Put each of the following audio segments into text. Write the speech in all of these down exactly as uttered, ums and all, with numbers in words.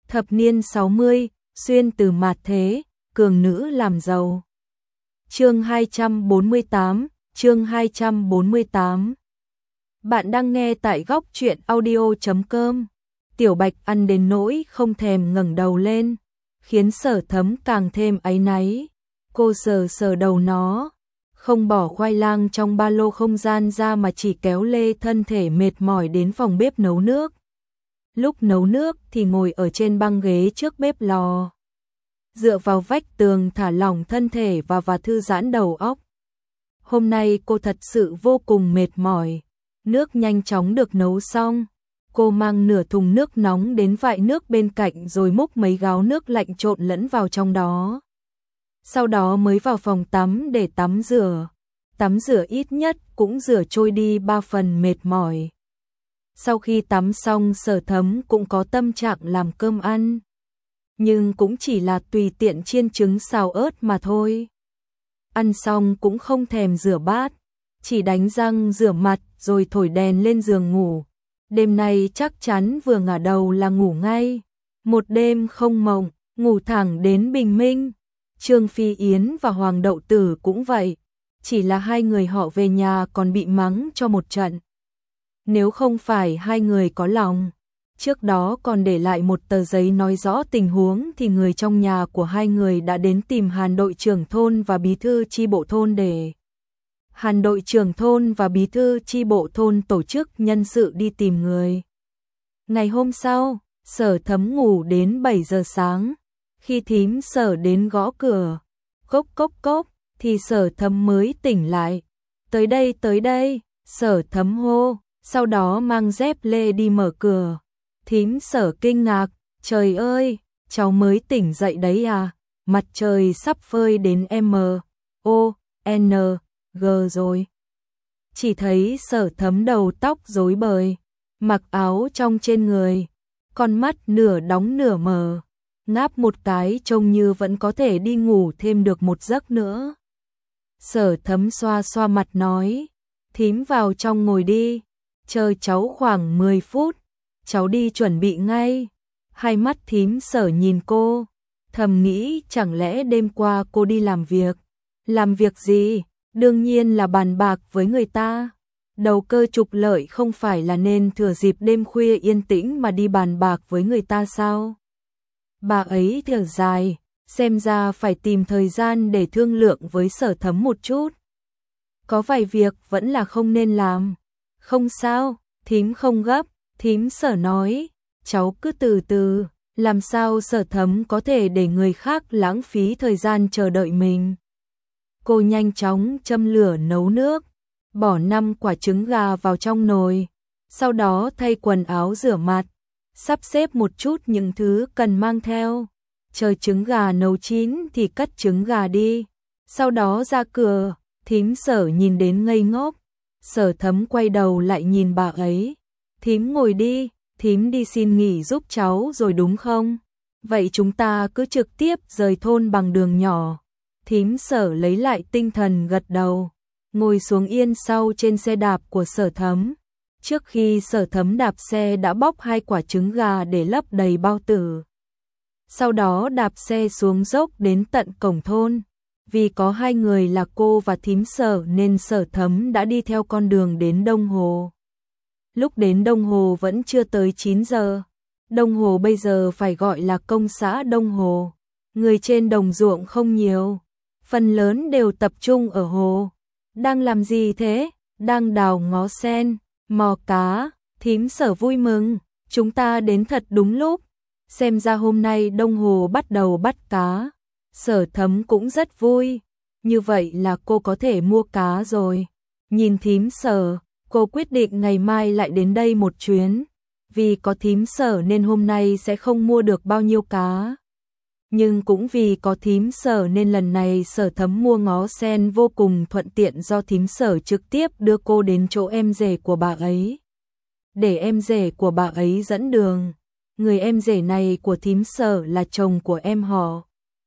Thập niên sáu mươi, xuyên từ mạt thế, cường nữ làm giàu. Chương hai trăm bốn mươi tám, chương hai trăm bốn mươi tám. Bạn đang nghe tại góc truyện audio chấm com. Tiểu Bạch ăn đến nỗi không thèm ngẩng đầu lên, khiến Sở Thấm càng thêm áy náy. Cô sờ sờ đầu nó, không bỏ khoai lang trong ba lô không gian ra mà chỉ kéo lê thân thể mệt mỏi đến phòng bếp nấu nước. Lúc nấu nước thì ngồi ở trên băng ghế trước bếp lò, dựa vào vách tường thả lỏng thân thể và và thư giãn đầu óc. Hôm nay cô thật sự vô cùng mệt mỏi. Nước nhanh chóng được nấu xong, cô mang nửa thùng nước nóng đến vại nước bên cạnh rồi múc mấy gáo nước lạnh trộn lẫn vào trong đó. Sau đó mới vào phòng tắm để tắm rửa. Tắm rửa ít nhất cũng rửa trôi đi ba phần mệt mỏi. Sau khi tắm xong, Sở Thấm cũng có tâm trạng làm cơm ăn. Nhưng cũng chỉ là tùy tiện chiên trứng xào ớt mà thôi. Ăn xong cũng không thèm rửa bát, chỉ đánh răng rửa mặt rồi thổi đèn lên giường ngủ. Đêm nay chắc chắn vừa ngả đầu là ngủ ngay. Một đêm không mộng, ngủ thẳng đến bình minh. Trương Phi Yến và Hoàng Đậu Tử cũng vậy, chỉ là hai người họ về nhà còn bị mắng cho một trận. Nếu không phải hai người có lòng, trước đó còn để lại một tờ giấy nói rõ tình huống thì người trong nhà của hai người đã đến tìm Hàn đội trưởng thôn và bí thư chi bộ thôn để Hàn đội trưởng thôn và bí thư chi bộ thôn tổ chức nhân sự đi tìm người. Ngày hôm sau, Sở Thấm ngủ đến bảy giờ sáng. Khi thím Sở đến gõ cửa, cốc cốc cốc, thì Sở Thấm mới tỉnh lại. Tới đây tới đây, Sở Thấm hô, sau đó mang dép lê đi mở cửa. Thím Sở kinh ngạc, trời ơi, cháu mới tỉnh dậy đấy à, mặt trời sắp phơi đến M, O, N, G rồi. Chỉ thấy Sở Thấm đầu tóc rối bời, mặc áo trong trên người, con mắt nửa đóng nửa mở, ngáp một cái trông như vẫn có thể đi ngủ thêm được một giấc nữa. Sở Thấm xoa xoa mặt nói, thím vào trong ngồi đi, chờ cháu khoảng mười phút, cháu đi chuẩn bị ngay. Hai mắt thím Sở nhìn cô, thầm nghĩ chẳng lẽ đêm qua cô đi làm việc. Làm việc gì? Đương nhiên là bàn bạc với người ta. Đầu cơ trục lợi không phải là nên thừa dịp đêm khuya yên tĩnh mà đi bàn bạc với người ta sao? Bà ấy thở dài, xem ra phải tìm thời gian để thương lượng với Sở Thấm một chút. Có vài việc vẫn là không nên làm. Không sao, thím không gấp, thím Sở nói, cháu cứ từ từ, làm sao Sở Thấm có thể để người khác lãng phí thời gian chờ đợi mình. Cô nhanh chóng châm lửa nấu nước, bỏ năm quả trứng gà vào trong nồi, sau đó thay quần áo rửa mặt, sắp xếp một chút những thứ cần mang theo. Chờ trứng gà nấu chín thì cất trứng gà đi, sau đó ra cửa. Thím Sở nhìn đến ngây ngốc. Sở Thấm quay đầu lại nhìn bà ấy. Thím ngồi đi, thím đi xin nghỉ giúp cháu rồi đúng không? Vậy chúng ta cứ trực tiếp rời thôn bằng đường nhỏ. Thím Sở lấy lại tinh thần gật đầu, ngồi xuống yên sau trên xe đạp của Sở Thấm. Trước khi Sở Thấm đạp xe đã bóc hai quả trứng gà để lấp đầy bao tử. Sau đó đạp xe xuống dốc đến tận cổng thôn. Vì có hai người là cô và thím Sở nên Sở Thấm đã đi theo con đường đến Đông Hồ. Lúc đến Đông Hồ vẫn chưa tới chín giờ. Đông Hồ bây giờ phải gọi là công xã Đông Hồ. Người trên đồng ruộng không nhiều, phần lớn đều tập trung ở hồ. Đang làm gì thế? Đang đào ngó sen, mò cá. Thím Sở vui mừng, chúng ta đến thật đúng lúc. Xem ra hôm nay Đông Hồ bắt đầu bắt cá. Sở Thấm cũng rất vui, như vậy là cô có thể mua cá rồi. Nhìn thím Sở, cô quyết định ngày mai lại đến đây một chuyến. Vì có thím Sở nên hôm nay sẽ không mua được bao nhiêu cá. Nhưng cũng vì có thím Sở nên lần này Sở Thấm mua ngó sen vô cùng thuận tiện, do thím Sở trực tiếp đưa cô đến chỗ em rể của bà ấy, để em rể của bà ấy dẫn đường. Người em rể này của thím Sở là chồng của em họ.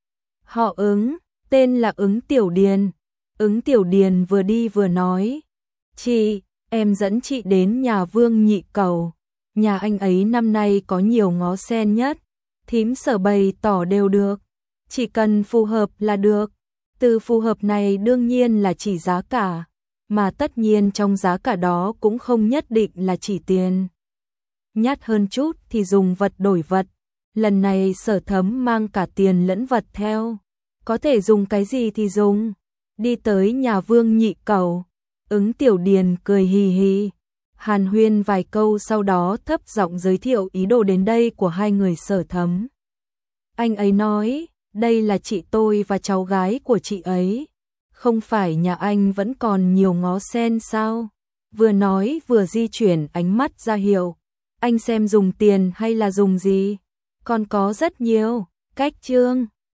Họ Ứng, tên là Ứng Tiểu Điền. Ứng Tiểu Điền vừa đi vừa nói, chị, em dẫn chị đến nhà Vương Nhị Cầu. Nhà anh ấy năm nay có nhiều ngó sen nhất. Thím Sở bày tỏ đều được, chỉ cần phù hợp là được. Từ phù hợp này đương nhiên là chỉ giá cả, mà tất nhiên trong giá cả đó cũng không nhất định là chỉ tiền. Nhát hơn chút thì dùng vật đổi vật, lần này Sở Thấm mang cả tiền lẫn vật theo, có thể dùng cái gì thì dùng. Đi tới nhà Vương Nhị Cẩu, Ứng Tiểu Điền cười hì hì, hàn huyên vài câu sau đó thấp giọng giới thiệu ý đồ đến đây của hai người Sở Thấm. Anh ấy nói, đây là chị tôi và cháu gái của chị ấy. Không phải nhà anh vẫn còn nhiều ngó sen sao? Vừa nói vừa di chuyển ánh mắt ra hiệu. Anh xem dùng tiền hay là dùng gì? Còn có rất nhiều cách trương.